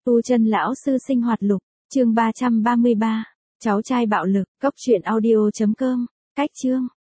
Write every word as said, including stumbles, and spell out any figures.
Tu chân lão sư sinh hoạt lục, chương ba trăm ba mươi ba, cháu trai bạo lực, cốc truyện audio chấm com, cách chương.